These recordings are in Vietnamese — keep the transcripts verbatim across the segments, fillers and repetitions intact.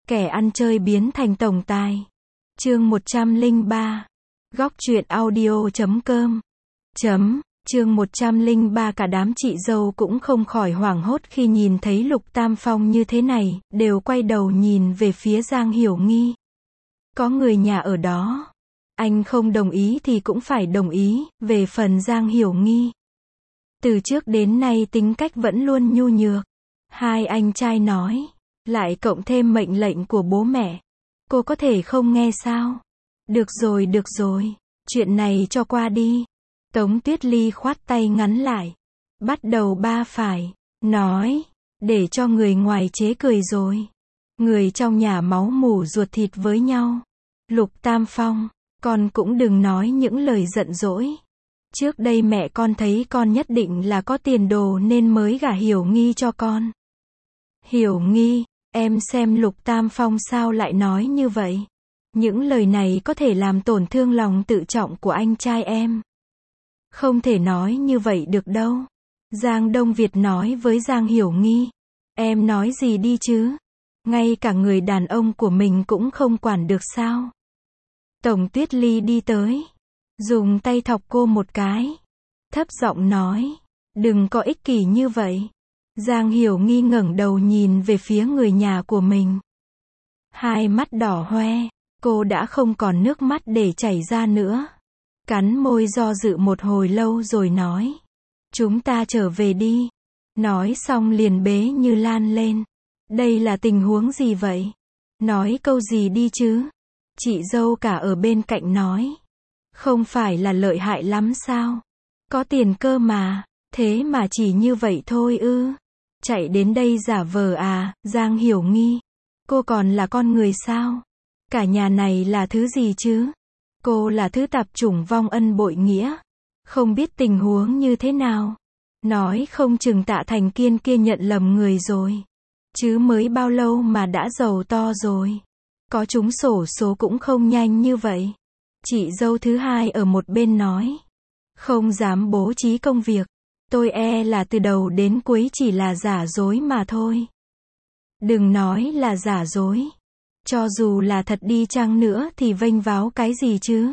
Kẻ ăn chơi biến thành tổng tài. Chương một trăm lẻ ba. Góc truyện audio chấm com. Chấm. Chương một trăm lẻ ba. Cả đám chị dâu cũng không khỏi hoảng hốt khi nhìn thấy Lục Tam Phong như thế này, đều quay đầu nhìn về phía Giang Hiểu Nghi. Có người nhà ở đó. Anh không đồng ý thì cũng phải đồng ý, về phần Giang Hiểu Nghi. Từ trước đến nay tính cách vẫn luôn nhu nhược. Hai anh trai nói, lại cộng thêm mệnh lệnh của bố mẹ. Cô có thể không nghe sao? Được rồi, được rồi, chuyện này cho qua đi. Tống Tuyết Ly khoát tay ngắn lại, bắt đầu ba phải, nói, để cho người ngoài chế cười rồi. Người trong nhà máu mủ ruột thịt với nhau. Lục Tam Phong, con cũng đừng nói những lời giận dỗi. Trước đây mẹ con thấy con nhất định là có tiền đồ nên mới gả Hiểu Nghi cho con. Hiểu Nghi, em xem Lục Tam Phong sao lại nói như vậy? Những lời này có thể làm tổn thương lòng tự trọng của anh trai em. Không thể nói như vậy được đâu. Giang Đông Việt nói với Giang Hiểu Nghi. Em nói gì đi chứ? Ngay cả người đàn ông của mình cũng không quản được sao? Tổng Tuyết Ly đi tới, dùng tay thọc cô một cái, thấp giọng nói, đừng có ích kỷ như vậy. Giang Hiểu Nghi ngẩng đầu nhìn về phía người nhà của mình. Hai mắt đỏ hoe, cô đã không còn nước mắt để chảy ra nữa. Cắn môi do dự một hồi lâu rồi nói, chúng ta trở về đi. Nói xong liền bế Như Lan lên. Đây là tình huống gì vậy? Nói câu gì đi chứ? Chị dâu cả ở bên cạnh nói, không phải là lợi hại lắm sao? Có tiền cơ mà, thế mà chỉ như vậy thôi ư? Chạy đến đây giả vờ à? Giang Hiểu Nghi, cô còn là con người sao? Cả nhà này là thứ gì chứ? Cô là thứ tạp chủng vong ân bội nghĩa, không biết tình huống như thế nào. Nói không chừng Tạ Thành Kiên kia nhận lầm người rồi. Chứ mới bao lâu mà đã giàu to rồi. Có trúng xổ số cũng không nhanh như vậy. Chị dâu thứ hai ở một bên nói, không dám bố trí công việc. Tôi e là từ đầu đến cuối chỉ là giả dối mà thôi. Đừng nói là giả dối. Cho dù là thật đi chăng nữa thì vênh váo cái gì chứ?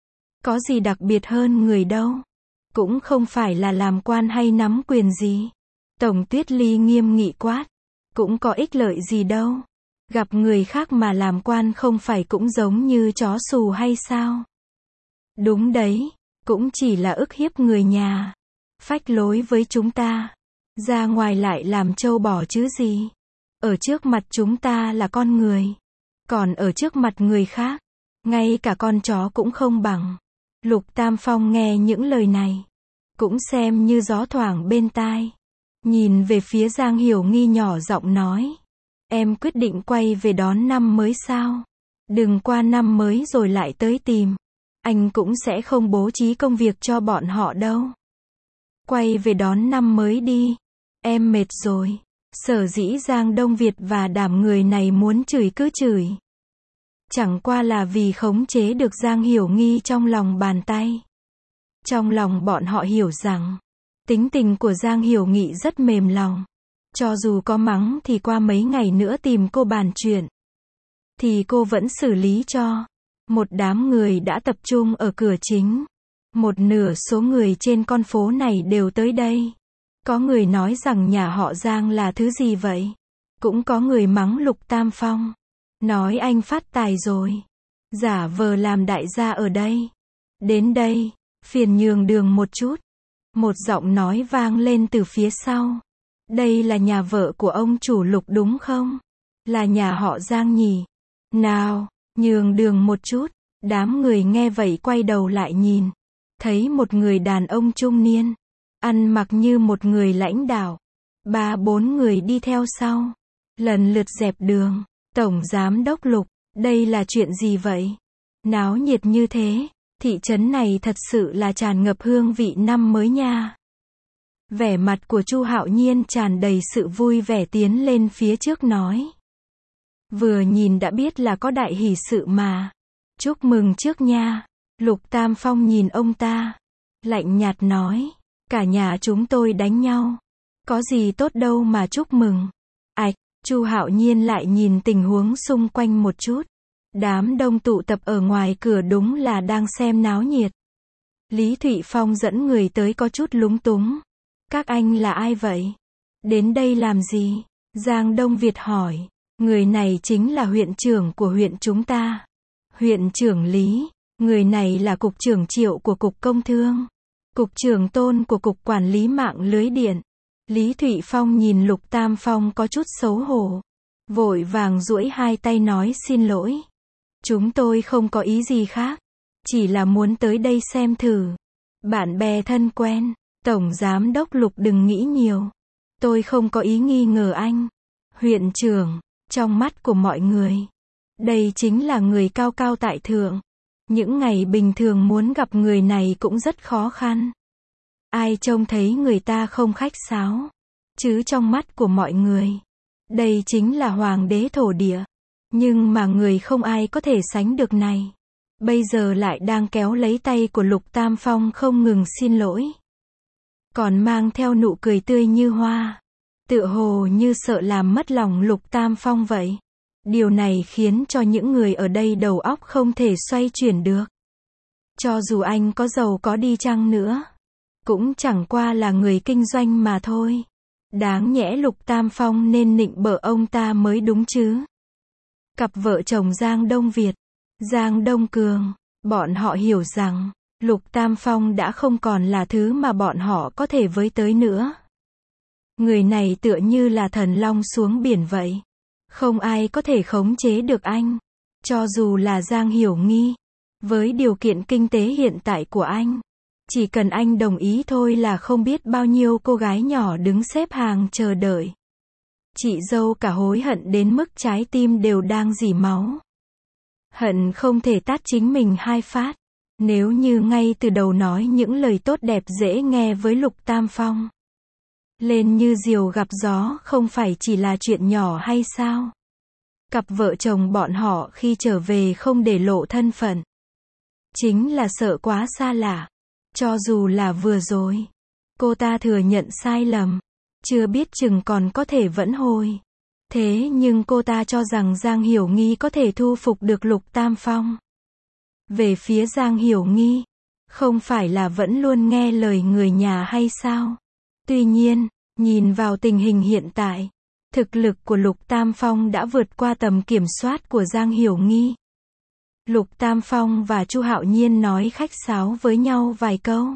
Có gì đặc biệt hơn người đâu. Cũng không phải là làm quan hay nắm quyền gì. Tổng Tuyết Ly nghiêm nghị quát. Cũng có ích lợi gì đâu. Gặp người khác mà làm quan không phải cũng giống như chó xù hay sao? Đúng đấy, cũng chỉ là ức hiếp người nhà. Phách lối với chúng ta. Ra ngoài lại làm trâu bò chứ gì. Ở trước mặt chúng ta là con người. Còn ở trước mặt người khác, ngay cả con chó cũng không bằng. Lục Tam Phong nghe những lời này, cũng xem như gió thoảng bên tai. Nhìn về phía Giang Hiểu Nghi nhỏ giọng nói, em quyết định quay về đón năm mới sao? Đừng qua năm mới rồi lại tới tìm. Anh cũng sẽ không bố trí công việc cho bọn họ đâu. Quay về đón năm mới đi. Em mệt rồi. Sở dĩ Giang Đông Việt và đám người này muốn chửi cứ chửi. Chẳng qua là vì khống chế được Giang Hiểu Nghi trong lòng bàn tay. Trong lòng bọn họ hiểu rằng, tính tình của Giang Hiểu Nghi rất mềm lòng. Cho dù có mắng thì qua mấy ngày nữa tìm cô bàn chuyện, thì cô vẫn xử lý cho. Một đám người đã tập trung ở cửa chính. Một nửa số người trên con phố này đều tới đây. Có người nói rằng nhà họ Giang là thứ gì vậy? Cũng có người mắng Lục Tam Phong. Nói anh phát tài rồi. Giả vờ làm đại gia ở đây. Đến đây, phiền nhường đường một chút. Một giọng nói vang lên từ phía sau. Đây là nhà vợ của ông chủ Lục đúng không? Là nhà họ Giang nhỉ? Nào, nhường đường một chút. Đám người nghe vậy quay đầu lại nhìn. Thấy một người đàn ông trung niên. Ăn mặc như một người lãnh đạo. Ba bốn người đi theo sau. Lần lượt dẹp đường. Tổng giám đốc Lục, đây là chuyện gì vậy? Náo nhiệt như thế, thị trấn này thật sự là tràn ngập hương vị năm mới nha. Vẻ mặt của Chu Hạo Nhiên tràn đầy sự vui vẻ tiến lên phía trước nói. Vừa nhìn đã biết là có đại hỷ sự mà. Chúc mừng trước nha. Lục Tam Phong nhìn ông ta. Lạnh nhạt nói. Cả nhà chúng tôi đánh nhau. Có gì tốt đâu mà chúc mừng. Ảch, Chu Hạo Nhiên lại nhìn tình huống xung quanh một chút. Đám đông tụ tập ở ngoài cửa đúng là đang xem náo nhiệt. Lý Thụy Phong dẫn người tới có chút lúng túng. Các anh là ai vậy? Đến đây làm gì? Giang Đông Việt hỏi. Người này chính là huyện trưởng của huyện chúng ta. Huyện trưởng Lý. Người này là cục trưởng Triệu của cục công thương. Cục trưởng Tôn của cục quản lý mạng lưới điện. Lý Thụy Phong nhìn Lục Tam Phong có chút xấu hổ. Vội vàng duỗi hai tay nói xin lỗi. Chúng tôi không có ý gì khác. Chỉ là muốn tới đây xem thử. Bạn bè thân quen. Tổng Giám đốc Lục đừng nghĩ nhiều. Tôi không có ý nghi ngờ anh. Huyện trưởng. Trong mắt của mọi người. Đây chính là người cao cao tại thượng. Những ngày bình thường muốn gặp người này cũng rất khó khăn. Ai trông thấy người ta không khách sáo. Chứ trong mắt của mọi người. Đây chính là hoàng đế thổ địa. Nhưng mà người không ai có thể sánh được này. Bây giờ lại đang kéo lấy tay của Lục Tam Phong không ngừng xin lỗi. Còn mang theo nụ cười tươi như hoa. Tựa hồ như sợ làm mất lòng Lục Tam Phong vậy. Điều này khiến cho những người ở đây đầu óc không thể xoay chuyển được. Cho dù anh có giàu có đi chăng nữa. Cũng chẳng qua là người kinh doanh mà thôi. Đáng nhẽ Lục Tam Phong nên nịnh bợ ông ta mới đúng chứ. Cặp vợ chồng Giang Đông Việt, Giang Đông Cường, bọn họ hiểu rằng, Lục Tam Phong đã không còn là thứ mà bọn họ có thể với tới nữa. Người này tựa như là thần long xuống biển vậy. Không ai có thể khống chế được anh. Cho dù là Giang Hiểu Nghi. Với điều kiện kinh tế hiện tại của anh. Chỉ cần anh đồng ý thôi là không biết bao nhiêu cô gái nhỏ đứng xếp hàng chờ đợi. Chị dâu cả hối hận đến mức trái tim đều đang rỉ máu. Hận không thể tát chính mình hai phát. Nếu như ngay từ đầu nói những lời tốt đẹp dễ nghe với Lục Tam Phong. Lên như diều gặp gió không phải chỉ là chuyện nhỏ hay sao? Cặp vợ chồng bọn họ khi trở về không để lộ thân phận. Chính là sợ quá xa lạ. Cho dù là vừa rồi. Cô ta thừa nhận sai lầm. Chưa biết chừng còn có thể vẫn hồi. Thế nhưng cô ta cho rằng Giang Hiểu Nghi có thể thu phục được Lục Tam Phong. Về phía Giang Hiểu Nghi. Không phải là vẫn luôn nghe lời người nhà hay sao? Tuy nhiên, nhìn vào tình hình hiện tại, thực lực của Lục Tam Phong đã vượt qua tầm kiểm soát của Giang Hiểu Nghi. Lục Tam Phong và Chu Hạo Nhiên nói khách sáo với nhau vài câu.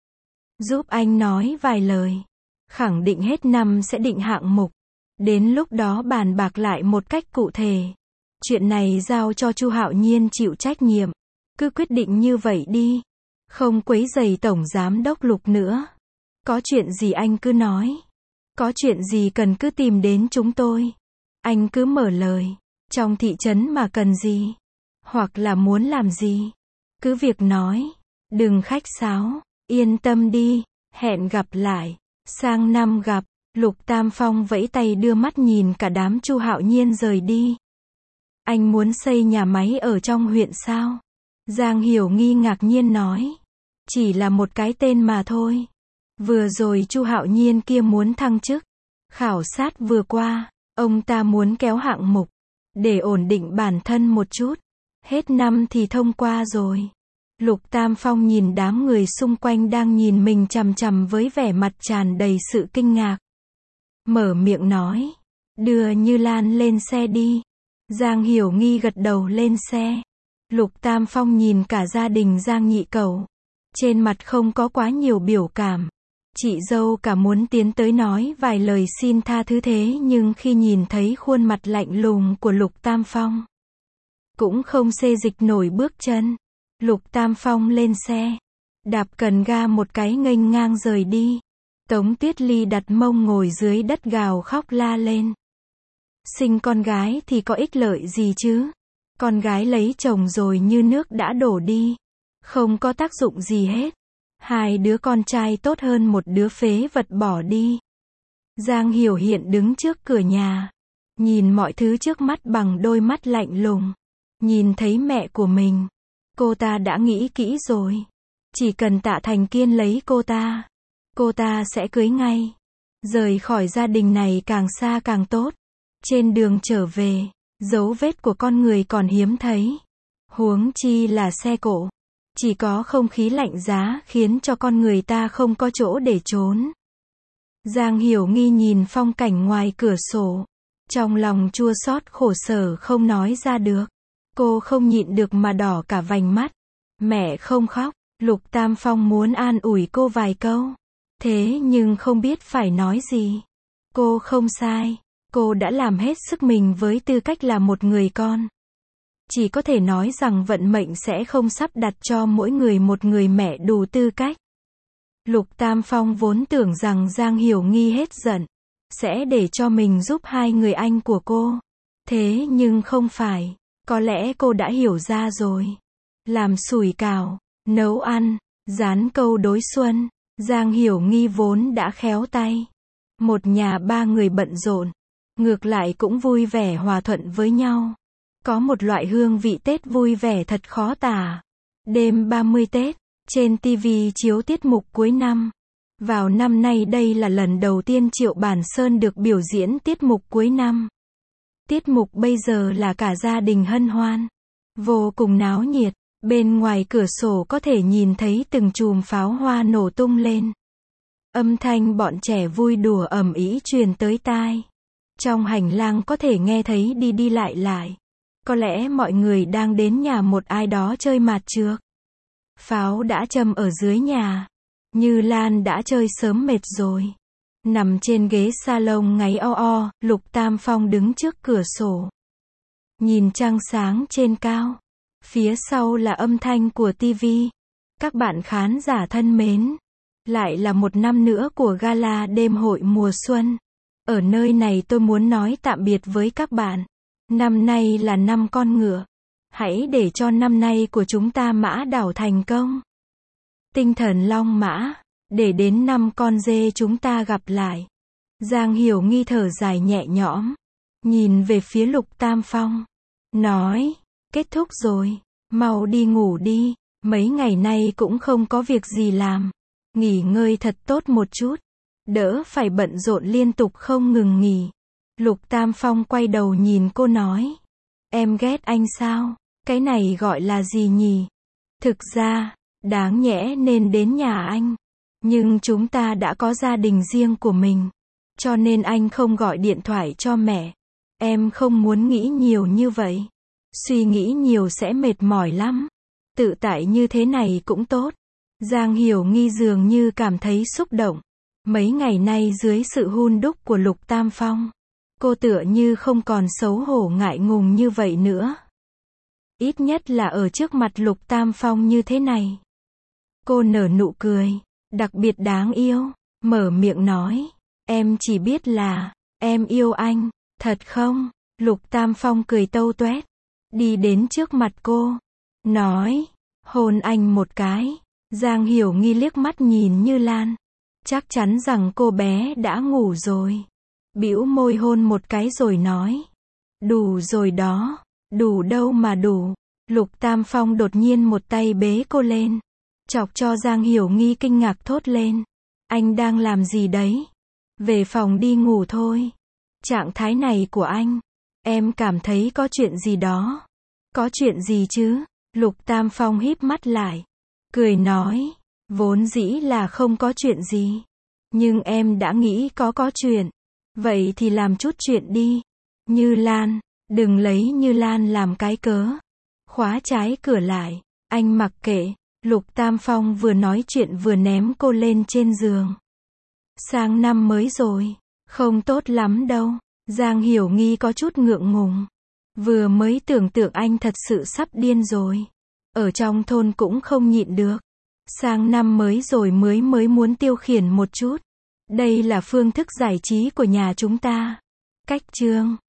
Giúp anh nói vài lời. Khẳng định hết năm sẽ định hạng mục. Đến lúc đó bàn bạc lại một cách cụ thể. Chuyện này giao cho Chu Hạo Nhiên chịu trách nhiệm. Cứ quyết định như vậy đi. Không quấy rầy Tổng Giám đốc Lục nữa. Có chuyện gì anh cứ nói. Có chuyện gì cần cứ tìm đến chúng tôi. Anh cứ mở lời. Trong thị trấn mà cần gì. Hoặc là muốn làm gì. Cứ việc nói. Đừng khách sáo. Yên tâm đi. Hẹn gặp lại. Sang năm gặp. Lục Tam Phong vẫy tay đưa mắt nhìn cả đám Chu Hạo Nhiên rời đi. Anh muốn xây nhà máy ở trong huyện sao? Giang Hiểu Nghi ngạc nhiên nói. Chỉ là một cái tên mà thôi. Vừa rồi Chu Hạo Nhiên kia muốn thăng chức. Khảo sát vừa qua. Ông ta muốn kéo hạng mục. Để ổn định bản thân một chút. Hết năm thì thông qua rồi. Lục Tam Phong nhìn đám người xung quanh đang nhìn mình chằm chằm với vẻ mặt tràn đầy sự kinh ngạc. Mở miệng nói. Đưa Như Lan lên xe đi. Giang Hiểu Nghi gật đầu lên xe. Lục Tam Phong nhìn cả gia đình Giang Nhị Cẩu. Trên mặt không có quá nhiều biểu cảm. Chị dâu cả muốn tiến tới nói vài lời xin tha thứ thế nhưng khi nhìn thấy khuôn mặt lạnh lùng của Lục Tam Phong. Cũng không xê dịch nổi bước chân. Lục Tam Phong lên xe. Đạp cần ga một cái nghênh ngang rời đi. Tống Tuyết Ly đặt mông ngồi dưới đất gào khóc la lên. Sinh con gái thì có ích lợi gì chứ? Con gái lấy chồng rồi như nước đã đổ đi. Không có tác dụng gì hết. Hai đứa con trai tốt hơn một đứa phế vật bỏ đi. Giang Hiểu Hiện đứng trước cửa nhà. Nhìn mọi thứ trước mắt bằng đôi mắt lạnh lùng. Nhìn thấy mẹ của mình. Cô ta đã nghĩ kỹ rồi. Chỉ cần Tạ Thành Kiên lấy cô ta. Cô ta sẽ cưới ngay. Rời khỏi gia đình này càng xa càng tốt. Trên đường trở về, dấu vết của con người còn hiếm thấy. Huống chi là xe cộ. Chỉ có không khí lạnh giá khiến cho con người ta không có chỗ để trốn. Giang Hiểu Nghi nhìn phong cảnh ngoài cửa sổ. Trong lòng chua xót khổ sở không nói ra được. Cô không nhịn được mà đỏ cả vành mắt. Mẹ không khóc. Lục Tam Phong muốn an ủi cô vài câu. Thế nhưng không biết phải nói gì. Cô không sai. Cô đã làm hết sức mình với tư cách là một người con. Chỉ có thể nói rằng vận mệnh sẽ không sắp đặt cho mỗi người một người mẹ đủ tư cách. Lục Tam Phong vốn tưởng rằng Giang Hiểu Nghi hết giận, sẽ để cho mình giúp hai người anh của cô. Thế nhưng không phải. Có lẽ cô đã hiểu ra rồi. Làm sủi cảo, nấu ăn, dán câu đối xuân. Giang Hiểu Nghi vốn đã khéo tay. Một nhà ba người bận rộn. Ngược lại cũng vui vẻ hòa thuận với nhau. Có một loại hương vị Tết vui vẻ thật khó tả. Đêm ba mươi Tết, trên ti vi chiếu tiết mục cuối năm. Vào năm nay đây là lần đầu tiên Triệu Bản Sơn được biểu diễn tiết mục cuối năm. Tiết mục bây giờ là cả gia đình hân hoan. Vô cùng náo nhiệt. Bên ngoài cửa sổ có thể nhìn thấy từng chùm pháo hoa nổ tung lên. Âm thanh bọn trẻ vui đùa ầm ĩ truyền tới tai. Trong hành lang có thể nghe thấy đi đi lại lại. Có lẽ mọi người đang đến nhà một ai đó chơi mạt trược. Pháo đã châm ở dưới nhà. Như Lan đã chơi sớm mệt rồi. Nằm trên ghế salon ngáy o o, Lục Tam Phong đứng trước cửa sổ. Nhìn trăng sáng trên cao. Phía sau là âm thanh của ti vi. Các bạn khán giả thân mến. Lại là một năm nữa của gala đêm hội mùa xuân. Ở nơi này tôi muốn nói tạm biệt với các bạn. Năm nay là năm con ngựa. Hãy để cho năm nay của chúng ta mã đảo thành công. Tinh thần long mã. Để đến năm con dê chúng ta gặp lại. Giang Hiểu Nghi thở dài nhẹ nhõm. Nhìn về phía Lục Tam Phong. Nói. Kết thúc rồi. Mau đi ngủ đi. Mấy ngày nay cũng không có việc gì làm. Nghỉ ngơi thật tốt một chút. Đỡ phải bận rộn liên tục không ngừng nghỉ. Lục Tam Phong quay đầu nhìn cô nói. Em ghét anh sao? Cái này gọi là gì nhỉ? Thực ra, đáng nhẽ nên đến nhà anh. Nhưng chúng ta đã có gia đình riêng của mình. Cho nên anh không gọi điện thoại cho mẹ. Em không muốn nghĩ nhiều như vậy. Suy nghĩ nhiều sẽ mệt mỏi lắm. Tự tại như thế này cũng tốt. Giang Hiểu Nghi dường như cảm thấy xúc động. Mấy ngày nay dưới sự hun đúc của Lục Tam Phong. Cô tựa như không còn xấu hổ ngại ngùng như vậy nữa. Ít nhất là ở trước mặt Lục Tam Phong như thế này. Cô nở nụ cười. Đặc biệt đáng yêu. Mở miệng nói. Em chỉ biết là. Em yêu anh. Thật không? Lục Tam Phong cười tâu toét. Đi đến trước mặt cô. Nói. Hôn anh một cái. Giang Hiểu Nghi liếc mắt nhìn Như Lan. Chắc chắn rằng cô bé đã ngủ rồi. Bĩu môi hôn một cái rồi nói. Đủ rồi đó. Đủ đâu mà đủ. Lục Tam Phong đột nhiên một tay bế cô lên. Chọc cho Giang Hiểu Nghi kinh ngạc thốt lên. Anh đang làm gì đấy? Về phòng đi ngủ thôi. Trạng thái này của anh. Em cảm thấy có chuyện gì đó. Có chuyện gì chứ? Lục Tam Phong híp mắt lại. Cười nói. Vốn dĩ là không có chuyện gì. Nhưng em đã nghĩ có có chuyện. Vậy thì làm chút chuyện đi. Như Lan. Đừng lấy Như Lan làm cái cớ. Khóa trái cửa lại. Anh mặc kệ. Lục Tam Phong vừa nói chuyện vừa ném cô lên trên giường. Sang năm mới rồi. Không tốt lắm đâu. Giang Hiểu Nghi có chút ngượng ngùng. Vừa mới tưởng tượng anh thật sự sắp điên rồi. Ở trong thôn cũng không nhịn được. Sang năm mới rồi mới mới muốn tiêu khiển một chút. Đây là phương thức giải trí của nhà chúng ta. Cách chương